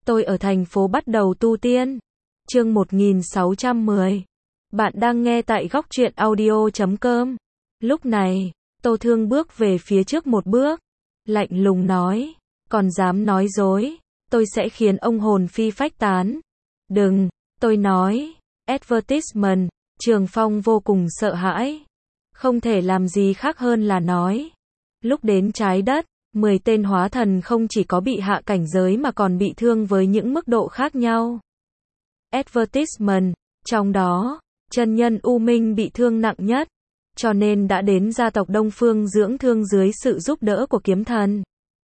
Tôi ở thành phố bắt đầu tu tiên. Chương 1610. Bạn đang nghe tại góc truyện audio.com. Lúc này, Tô Thương bước về phía trước một bước, lạnh lùng nói, còn dám nói dối, tôi sẽ khiến ông hồn phi phách tán. Đừng, tôi nói, advertisement. Trường Phong vô cùng sợ hãi, không thể làm gì khác hơn là nói. Lúc đến trái đất, 10 tên hóa thần không chỉ có bị hạ cảnh giới mà còn bị thương với những mức độ khác nhau. Advertisement, trong đó, chân nhân U Minh bị thương nặng nhất, cho nên đã đến gia tộc Đông Phương dưỡng thương dưới sự giúp đỡ của kiếm thần.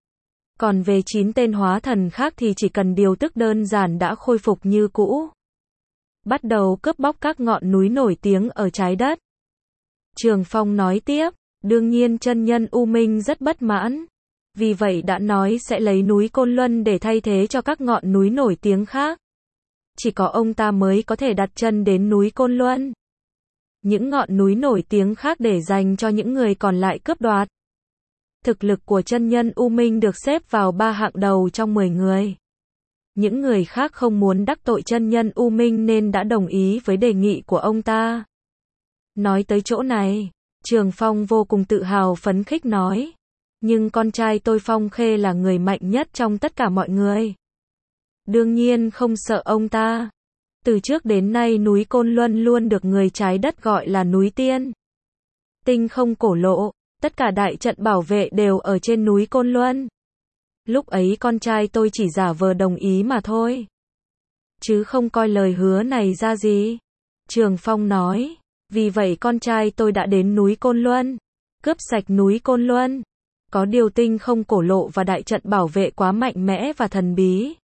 Còn về 9 tên hóa thần khác thì chỉ cần điều tức đơn giản đã khôi phục như cũ. Bắt đầu cướp bóc các ngọn núi nổi tiếng ở trái đất. Trường Phong nói tiếp, đương nhiên chân nhân U Minh rất bất mãn. Vì vậy đã nói sẽ lấy núi Côn Luân để thay thế cho các ngọn núi nổi tiếng khác. Chỉ có ông ta mới có thể đặt chân đến núi Côn Luân. Những ngọn núi nổi tiếng khác để dành cho những người còn lại cướp đoạt. Thực lực của chân nhân U Minh được xếp vào 3 hạng đầu trong 10 người. Những người khác không muốn đắc tội chân nhân U Minh nên đã đồng ý với đề nghị của ông ta. Nói tới chỗ này, Trường Phong vô cùng tự hào phấn khích nói. Nhưng con trai tôi Phong Khê là người mạnh nhất trong tất cả mọi người. Đương nhiên không sợ ông ta. Từ trước đến nay núi Côn Luân luôn được người trái đất gọi là núi tiên. Tinh không cổ lộ, tất cả đại trận bảo vệ đều ở trên núi Côn Luân. Lúc ấy con trai tôi chỉ giả vờ đồng ý mà thôi. Chứ không coi lời hứa này ra gì. Trường Phong nói, vì vậy con trai tôi đã đến núi Côn Luân, cướp sạch núi Côn Luân. Có điều tinh không cổ lộ và đại trận bảo vệ quá mạnh mẽ và thần bí.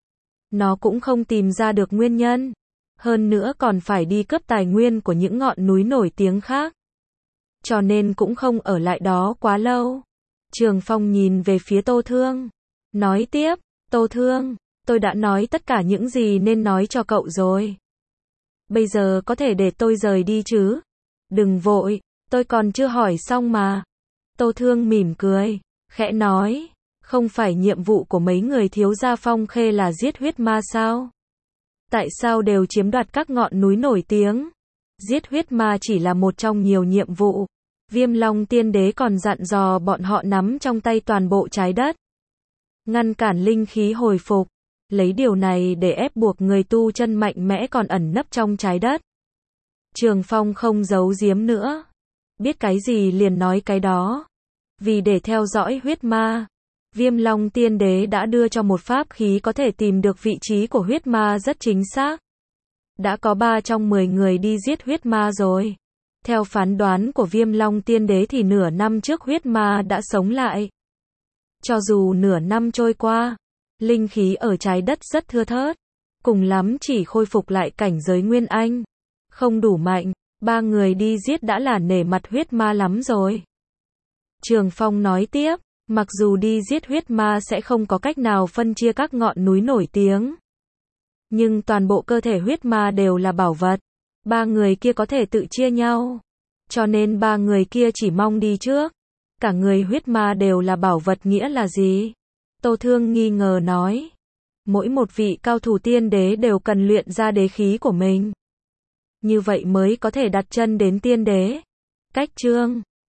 Nó cũng không tìm ra được nguyên nhân. Hơn nữa còn phải đi cướp tài nguyên của những ngọn núi nổi tiếng khác. Cho nên cũng không ở lại đó quá lâu. Trường Phong nhìn về phía Tô Thương. Nói tiếp, Tô Thương, tôi đã nói tất cả những gì nên nói cho cậu rồi. Bây giờ có thể để tôi rời đi chứ? Đừng vội, tôi còn chưa hỏi xong mà. Tô Thương mỉm cười, khẽ nói, không phải nhiệm vụ của mấy người thiếu gia Phong Khê là giết huyết ma sao? Tại sao đều chiếm đoạt các ngọn núi nổi tiếng? Giết huyết ma chỉ là một trong nhiều nhiệm vụ. Viêm Long Tiên Đế còn dặn dò bọn họ nắm trong tay toàn bộ trái đất. Ngăn cản linh khí hồi phục. Lấy điều này để ép buộc người tu chân mạnh mẽ còn ẩn nấp trong trái đất. Trường Phong không giấu giếm nữa. Biết cái gì liền nói cái đó. Vì để theo dõi huyết ma, Viêm Long Tiên Đế đã đưa cho một pháp khí có thể tìm được vị trí của huyết ma rất chính xác. Đã có 3 trong 10 người đi giết huyết ma rồi. Theo phán đoán của Viêm Long Tiên Đế thì nửa năm trước huyết ma đã sống lại. Cho dù nửa năm trôi qua, linh khí ở trái đất rất thưa thớt, cùng lắm chỉ khôi phục lại cảnh giới Nguyên Anh. Không đủ mạnh, 3 người đi giết đã là nể mặt huyết ma lắm rồi. Trường Phong nói tiếp, mặc dù đi giết huyết ma sẽ không có cách nào phân chia các ngọn núi nổi tiếng. Nhưng toàn bộ cơ thể huyết ma đều là bảo vật. 3 người kia có thể tự chia nhau. Cho nên 3 người kia chỉ mong đi trước. Cả người huyết ma đều là bảo vật nghĩa là gì? Tô Thương nghi ngờ nói. Mỗi một vị cao thủ tiên đế đều cần luyện ra đế khí của mình. Như vậy mới có thể đặt chân đến tiên đế. Cách chương